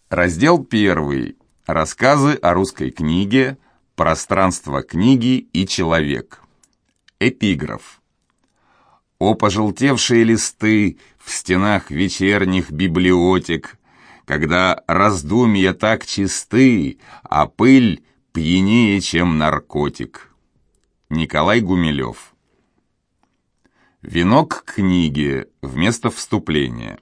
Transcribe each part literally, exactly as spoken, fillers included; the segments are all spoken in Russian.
Раздел первый. Рассказы о русской книге, пространство книги и человек. Эпиграф. О пожелтевшие листы в стенах вечерних библиотек, когда раздумья так чисты, а пыль пьянее, чем наркотик. Николай Гумилев. Венок к книге вместо вступления.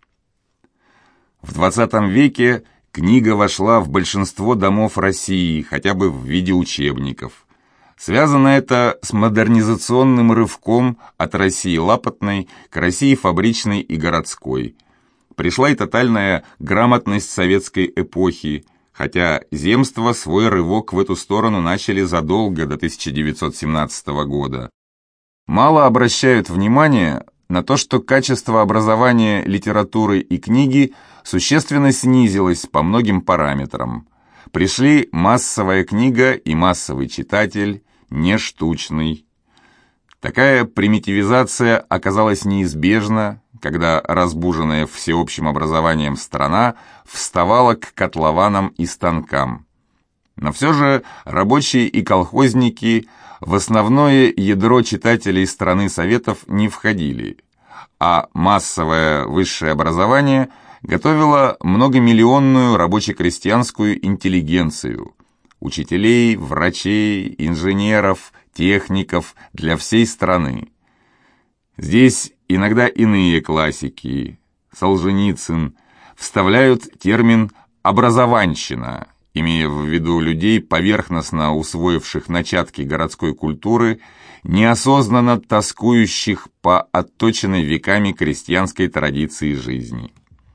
В двадцатом веке книга вошла в большинство домов России, хотя бы в виде учебников. Связано это с модернизационным рывком от России лапотной к России фабричной и городской. Пришла и тотальная грамотность советской эпохи, хотя земства свой рывок в эту сторону начали задолго до тысяча девятьсот семнадцатого года. Мало обращают внимание на то, что качество образования литературы и книги существенно снизилось по многим параметрам. Пришли массовая книга и массовый читатель, не штучный. Такая примитивизация оказалась неизбежна, когда разбуженная всеобщим образованием страна вставала к котлованам и станкам. Но все же рабочие и колхозники в основное ядро читателей страны Советов не входили, а массовое высшее образование готовило многомиллионную рабоче-крестьянскую интеллигенцию, учителей, врачей, инженеров, техников для всей страны. Здесь иногда иные классики, Солженицын, вставляют термин «образованщина», имея в виду людей, поверхностно усвоивших начатки городской культуры, неосознанно тоскующих по отточенной веками крестьянской традиции жизни.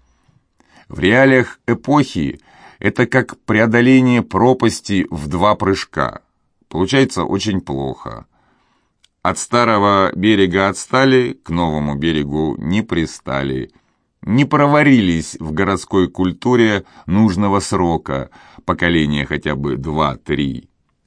В реалиях эпохи это как преодоление пропасти в два прыжка. Получается очень плохо. От старого берега отстали, к новому берегу не пристали. Не проварились в городской культуре нужного срока, поколения хотя бы два-три.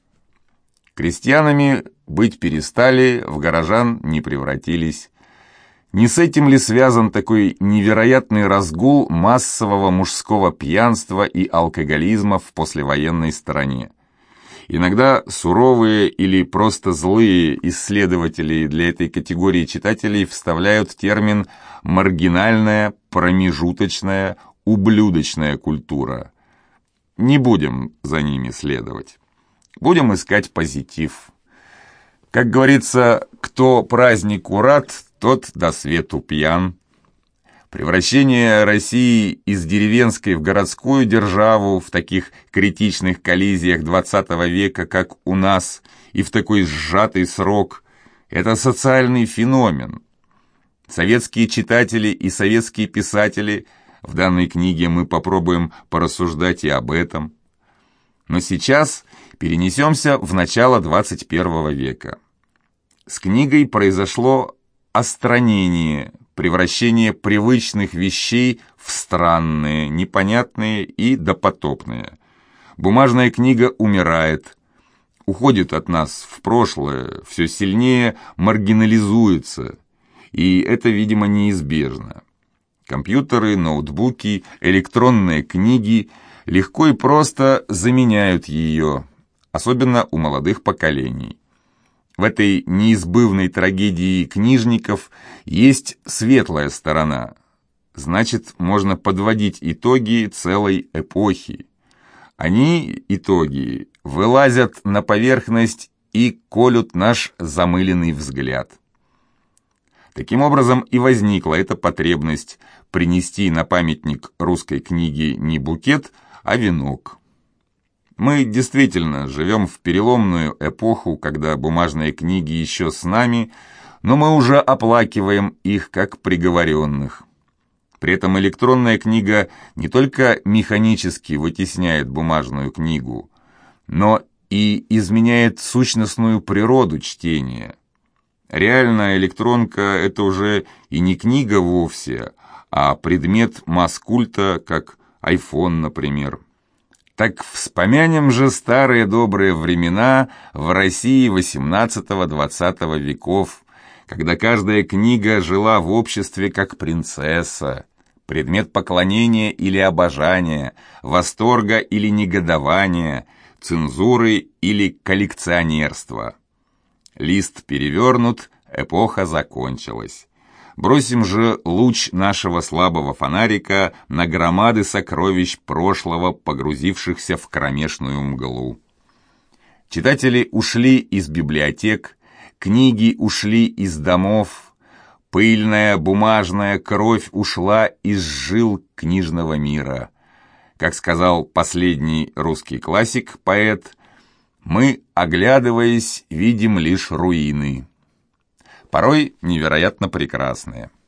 Крестьянами быть перестали, в горожан не превратились. Не с этим ли связан такой невероятный разгул массового мужского пьянства и алкоголизма в послевоенной стране? Иногда суровые или просто злые исследователи для этой категории читателей вставляют термин «маргинальная, промежуточная, ублюдочная культура». Не будем за ними следовать. Будем искать позитив. Как говорится, кто празднику рад, тот до свету пьян. Превращение России из деревенской в городскую державу в таких критичных коллизиях двадцатого века, как у нас, и в такой сжатый срок – это социальный феномен. Советские читатели и советские писатели, в данной книге мы попробуем порассуждать и об этом. Но сейчас перенесемся в начало двадцать первого века. С книгой произошло остранение, превращение привычных вещей в странные, непонятные и допотопные. Бумажная книга умирает, уходит от нас в прошлое, все сильнее маргинализуется, и это, видимо, неизбежно. Компьютеры, ноутбуки, электронные книги легко и просто заменяют ее, особенно у молодых поколений. В этой неизбывной трагедии книжников есть светлая сторона. Значит, можно подводить итоги целой эпохи. Они, итоги, вылазят на поверхность и колют наш замыленный взгляд. Таким образом и возникла эта потребность принести на памятник русской книги не букет, а венок. Мы действительно живем в переломную эпоху, когда бумажные книги еще с нами, но мы уже оплакиваем их как приговоренных. При этом электронная книга не только механически вытесняет бумажную книгу, но и изменяет сущностную природу чтения. Реальная электронка – это уже и не книга вовсе, а предмет масс-культа, как iPhone, например. Так вспомянем же старые добрые времена в России восемнадцатого-двадцатого веков, когда каждая книга жила в обществе как принцесса, предмет поклонения или обожания, восторга или негодования, цензуры или коллекционерства. Лист перевернут, эпоха закончилась. Бросим же луч нашего слабого фонарика на громады сокровищ прошлого, погрузившихся в кромешную мглу. Читатели ушли из библиотек, книги ушли из домов, пыльная бумажная кровь ушла из жил книжного мира. Как сказал последний русский классик, поэт, «Мы, оглядываясь, видим лишь руины». Порой невероятно прекрасные.